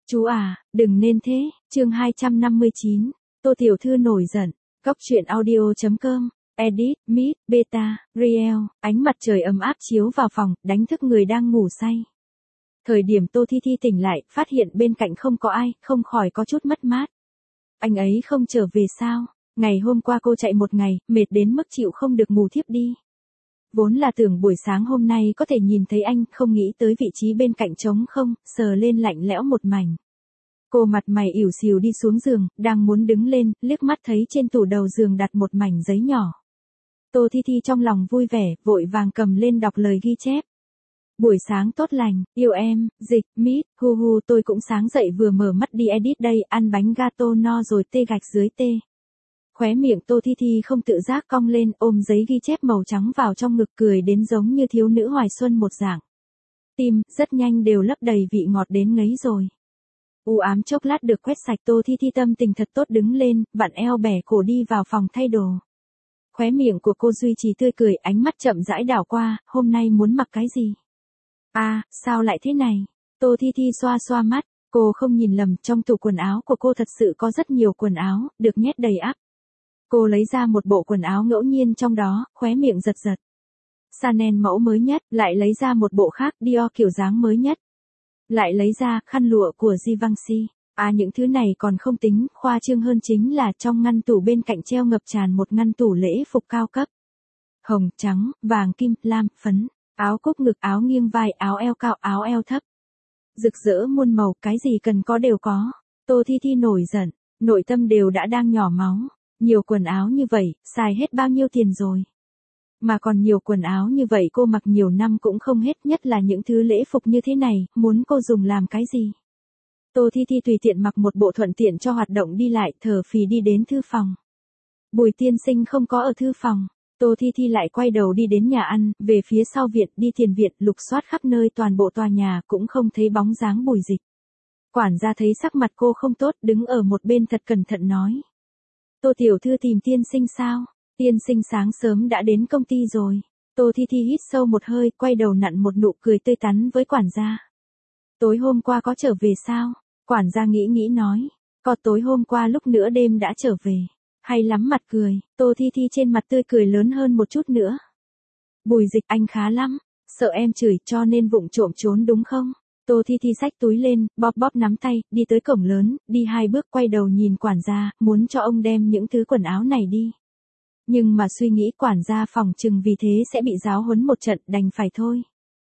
Chú à, đừng nên thế, chương 259, Tô Tiểu Thư nổi giận, Cóc truyện audio.com, edit, mid, beta, real, ánh mặt trời ấm áp chiếu vào phòng, đánh thức người đang ngủ say. Thời điểm Tô Thi Thi tỉnh lại, phát hiện bên cạnh không có ai, không khỏi có chút mất mát. Anh ấy không trở về sao? Ngày hôm qua cô chạy một ngày, mệt đến mức chịu không được ngủ thiếp đi. Vốn là tưởng buổi sáng hôm nay có thể nhìn thấy anh, không nghĩ tới vị trí bên cạnh trống không, sờ lên lạnh lẽo một mảnh. Cô mặt mày ỉu xìu đi xuống giường, đang muốn đứng lên, liếc mắt thấy trên tủ đầu giường đặt một mảnh giấy nhỏ. Tô Thi Thi trong lòng vui vẻ, vội vàng cầm lên đọc lời ghi chép. Buổi sáng tốt lành, yêu em, dịch, mít, hu hu, tôi cũng sáng dậy vừa mở mắt đi edit đây, ăn bánh gato no rồi tê gạch dưới tê. Khóe miệng Tô Thi Thi không tự giác cong lên, ôm giấy ghi chép màu trắng vào trong ngực, cười đến giống như thiếu nữ hoài xuân một dạng. Tim, rất nhanh đều lấp đầy vị ngọt đến ngấy rồi. U ám chốc lát được quét sạch, Tô Thi Thi tâm tình thật tốt đứng lên, vặn eo bẻ cổ đi vào phòng thay đồ. Khóe miệng của cô duy trì tươi cười, ánh mắt chậm rãi đảo qua, hôm nay muốn mặc cái gì? À, sao lại thế này? Tô Thi Thi xoa xoa mắt, cô không nhìn lầm, trong tủ quần áo của cô thật sự có rất nhiều quần áo, được nhét đầy ắp. Cô lấy ra một bộ quần áo ngẫu nhiên trong đó, khóe miệng giật giật. Chanel mẫu mới nhất, lại lấy ra một bộ khác, Dior kiểu dáng mới nhất. Lại lấy ra khăn lụa của Givenchy. À, những thứ này còn không tính, khoa trương hơn chính là trong ngăn tủ bên cạnh treo ngập tràn một ngăn tủ lễ phục cao cấp. Hồng, trắng, vàng, kim, lam, phấn, áo cúc ngực, áo nghiêng vai, áo eo cao, áo eo thấp. Rực rỡ muôn màu, cái gì cần có đều có. Tô Thi Thi nổi giận, nội tâm đều đã đang nhỏ máu. Nhiều quần áo như vậy, xài hết bao nhiêu tiền rồi. Mà còn nhiều quần áo như vậy cô mặc nhiều năm cũng không hết, nhất là những thứ lễ phục như thế này, muốn cô dùng làm cái gì. Tô Thi Thi tùy tiện mặc một bộ thuận tiện cho hoạt động đi lại, thở phì đi đến thư phòng. Bùi tiên sinh không có ở thư phòng. Tô Thi Thi lại quay đầu đi đến nhà ăn, về phía sau viện, đi tiền viện, lục soát khắp nơi toàn bộ tòa nhà, cũng không thấy bóng dáng Bùi Dịch. Quản gia thấy sắc mặt cô không tốt, đứng ở một bên thật cẩn thận nói. Tô tiểu thư tìm tiên sinh sao? Tiên sinh sáng sớm đã đến công ty rồi. Tô Thi Thi hít sâu một hơi, quay đầu nặn một nụ cười tươi tắn với quản gia. Tối hôm qua có trở về sao? Quản gia nghĩ nói. Có, tối hôm qua lúc nửa đêm đã trở về. Hay lắm, mặt cười. Tô Thi Thi trên mặt tươi cười lớn hơn một chút nữa. Bùi Dịch, anh khá lắm. Sợ em chửi cho nên vụng trộm trốn đúng không? Tô Thi Thi xách túi lên, bóp nắm tay, đi tới cổng lớn, đi 2 bước quay đầu nhìn quản gia, muốn cho ông đem những thứ quần áo này đi. Nhưng mà suy nghĩ quản gia phòng chừng vì thế sẽ bị giáo huấn một trận, đành phải thôi.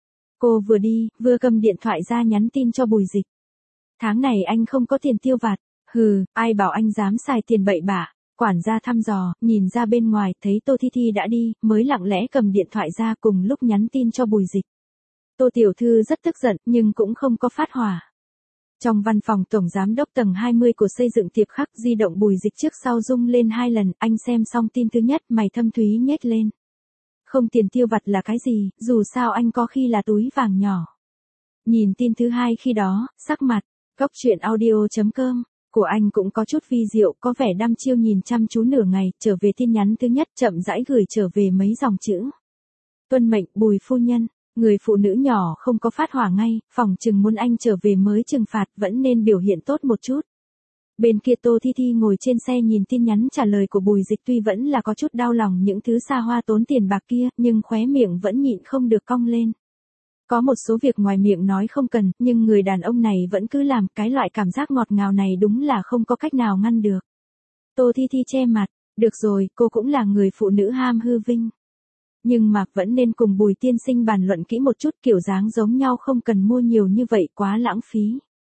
Cô vừa đi, vừa cầm điện thoại ra nhắn tin cho Bùi Dịch. Tháng này anh không có tiền tiêu vặt. Hừ, ai bảo anh dám xài tiền bậy bạ. Quản gia thăm dò, nhìn ra bên ngoài, thấy Tô Thi Thi đã đi, mới lặng lẽ cầm điện thoại ra cùng lúc nhắn tin cho Bùi Dịch. Tô tiểu thư rất tức giận, nhưng cũng không có phát hỏa. Trong văn phòng tổng giám đốc tầng 20 của xây dựng Tiệp Khắc, di động Bùi Dịch trước sau rung lên 2 lần, anh xem xong tin thứ nhất, mày thâm thúy nhếch lên. Không tiền tiêu vặt là cái gì, dù sao anh có khi là túi vàng nhỏ. Nhìn tin thứ hai khi đó, sắc mặt, Cóc truyện audio.com, của anh cũng có chút vi diệu, có vẻ đăm chiêu nhìn chăm chú nửa ngày, trở về tin nhắn thứ nhất chậm rãi gửi trở về mấy dòng chữ. Tuân mệnh, Bùi phu nhân. Người phụ nữ nhỏ không có phát hỏa ngay, phòng chừng muốn anh trở về mới trừng phạt, vẫn nên biểu hiện tốt một chút. Bên kia Tô Thi Thi ngồi trên xe nhìn tin nhắn trả lời của Bùi Dịch, tuy vẫn là có chút đau lòng những thứ xa hoa tốn tiền bạc kia, nhưng khóe miệng vẫn nhịn không được cong lên. Có một số việc ngoài miệng nói không cần, nhưng người đàn ông này vẫn cứ làm, cái loại cảm giác ngọt ngào này đúng là không có cách nào ngăn được. Tô Thi Thi che mặt, được rồi, cô cũng là người phụ nữ ham hư vinh. Nhưng mà vẫn nên cùng Bùi tiên sinh bàn luận kỹ một chút, kiểu dáng giống nhau không cần mua nhiều như vậy, quá lãng phí.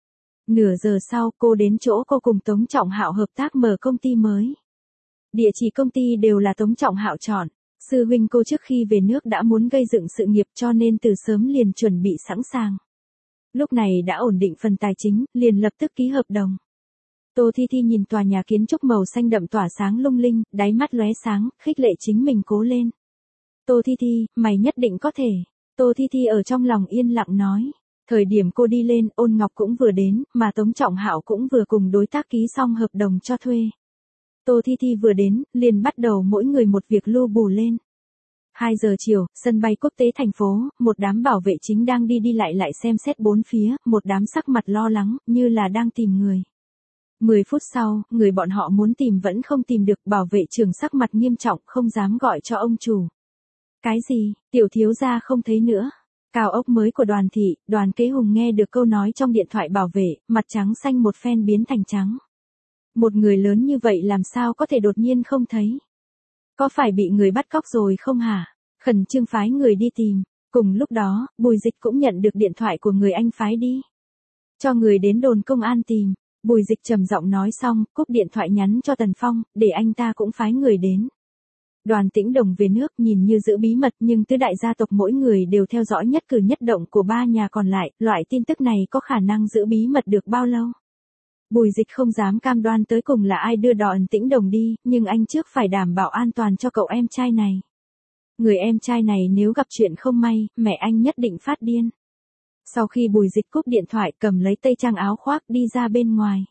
Nửa giờ sau, cô đến chỗ cô cùng Tống Trọng Hạo hợp tác mở công ty mới. Địa chỉ công ty đều là Tống Trọng Hạo chọn. Sư huynh cô trước khi về nước đã muốn gây dựng sự nghiệp cho nên từ sớm liền chuẩn bị sẵn sàng. Lúc này đã ổn định phần tài chính, liền lập tức ký hợp đồng. Tô Thi Thi nhìn tòa nhà kiến trúc màu xanh đậm tỏa sáng lung linh, đáy mắt lóe sáng, khích lệ chính mình cố lên. Tô Thi Thi, mày nhất định có thể. Tô Thi Thi ở trong lòng yên lặng nói. Thời điểm cô đi lên, Ôn Ngọc cũng vừa đến, mà Tống Trọng Hạo cũng vừa cùng đối tác ký xong hợp đồng cho thuê. Tô Thi Thi vừa đến, liền bắt đầu mỗi người một việc lu bù lên. 2 giờ chiều, sân bay quốc tế thành phố, một đám bảo vệ chính đang đi lại xem xét bốn phía, một đám sắc mặt lo lắng, như là đang tìm người. 10 phút sau, người bọn họ muốn tìm vẫn không tìm được, bảo vệ trưởng sắc mặt nghiêm trọng, không dám gọi cho ông chủ. Cái gì, tiểu thiếu gia không thấy nữa. Cao ốc mới của Đoàn thị, Đoàn Kế Hùng nghe được câu nói trong điện thoại bảo vệ, mặt trắng xanh một phen biến thành trắng. Một người lớn như vậy làm sao có thể đột nhiên không thấy? Có phải bị người bắt cóc rồi không hả? Khẩn trương phái người đi tìm. Cùng lúc đó, Bùi Dịch cũng nhận được điện thoại của người anh phái đi. Cho người đến đồn công an tìm. Bùi Dịch trầm giọng nói xong, cúp điện thoại nhắn cho Tần Phong, để anh ta cũng phái người đến. Đoàn Tĩnh Đồng về nước nhìn như giữ bí mật nhưng tứ đại gia tộc mỗi người đều theo dõi nhất cử nhất động của ba nhà còn lại, loại tin tức này có khả năng giữ bí mật được bao lâu? Bùi Dịch không dám cam đoan tới cùng là ai đưa Đoàn Tĩnh Đồng đi, nhưng anh trước phải đảm bảo an toàn cho cậu em trai này. Người em trai này nếu gặp chuyện không may, mẹ anh nhất định phát điên. Sau khi Bùi Dịch cúp điện thoại cầm lấy tây trang áo khoác đi ra bên ngoài.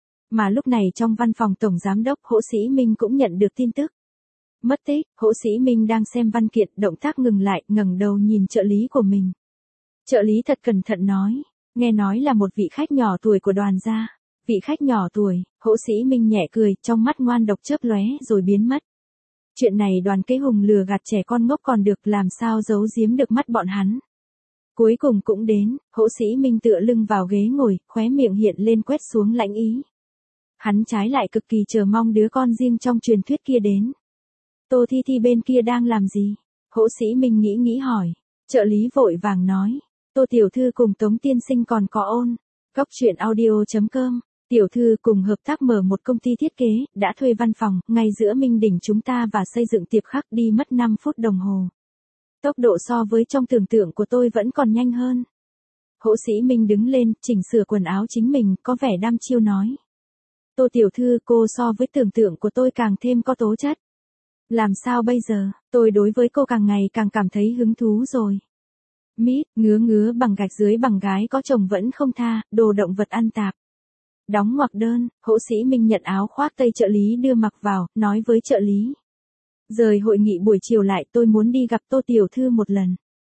Mà lúc này trong văn phòng Tổng Giám đốc Hỗ Sĩ Minh cũng nhận được tin tức. Mất tích, Hỗ Sĩ Minh đang xem văn kiện, động tác ngừng lại, ngẩng đầu nhìn trợ lý của mình. Trợ lý thật cẩn thận nói, nghe nói là một vị khách nhỏ tuổi của Đoàn gia. Vị khách nhỏ tuổi, Hỗ Sĩ Minh nhẹ cười, trong mắt ngoan độc chớp lóe rồi biến mất. Chuyện này Đoàn Kế Hùng lừa gạt trẻ con ngốc còn được, làm sao giấu giếm được mắt bọn hắn. Cuối cùng cũng đến, Hỗ Sĩ Minh tựa lưng vào ghế ngồi, khóe miệng hiện lên quét xuống lãnh ý. Hắn trái lại cực kỳ chờ mong đứa con riêng trong truyền thuyết kia đến. Tô Thi Thi bên kia đang làm gì? Hỗ Sĩ Minh nghĩ hỏi. Trợ lý vội vàng nói. Tô tiểu thư cùng Tống tiên sinh còn có ôn. Góc truyện audio.com. Tiểu thư cùng hợp tác mở một công ty thiết kế, đã thuê văn phòng, ngay giữa Minh Đỉnh chúng ta và xây dựng tiệp khắc đi mất 5 phút đồng hồ. Tốc độ so với trong tưởng tượng của tôi vẫn còn nhanh hơn. Hỗ Sĩ Minh đứng lên, chỉnh sửa quần áo chính mình, có vẻ đăm chiêu nói. Tô tiểu thư, cô so với tưởng tượng của tôi càng thêm có tố chất. Làm sao bây giờ, tôi đối với cô càng ngày càng cảm thấy hứng thú rồi. Mít, ngứa bằng gạch dưới bằng gái có chồng vẫn không tha, đồ động vật ăn tạp. Đóng ngoặc đơn, Hỗ Sĩ Minh nhận áo khoác tây trợ lý đưa mặc vào, nói với trợ lý. Rời hội nghị buổi chiều lại, tôi muốn đi gặp Tô tiểu thư một lần.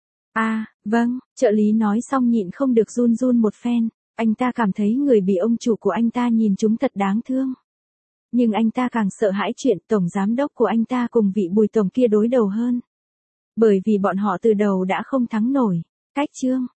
Vâng, trợ lý nói xong nhịn không được run một phen, anh ta cảm thấy người bị ông chủ của anh ta nhìn chúng thật đáng thương. Nhưng anh ta càng sợ hãi chuyện tổng giám đốc của anh ta cùng vị Bùi tổng kia đối đầu hơn. Bởi vì bọn họ từ đầu đã không thắng nổi. Cách chương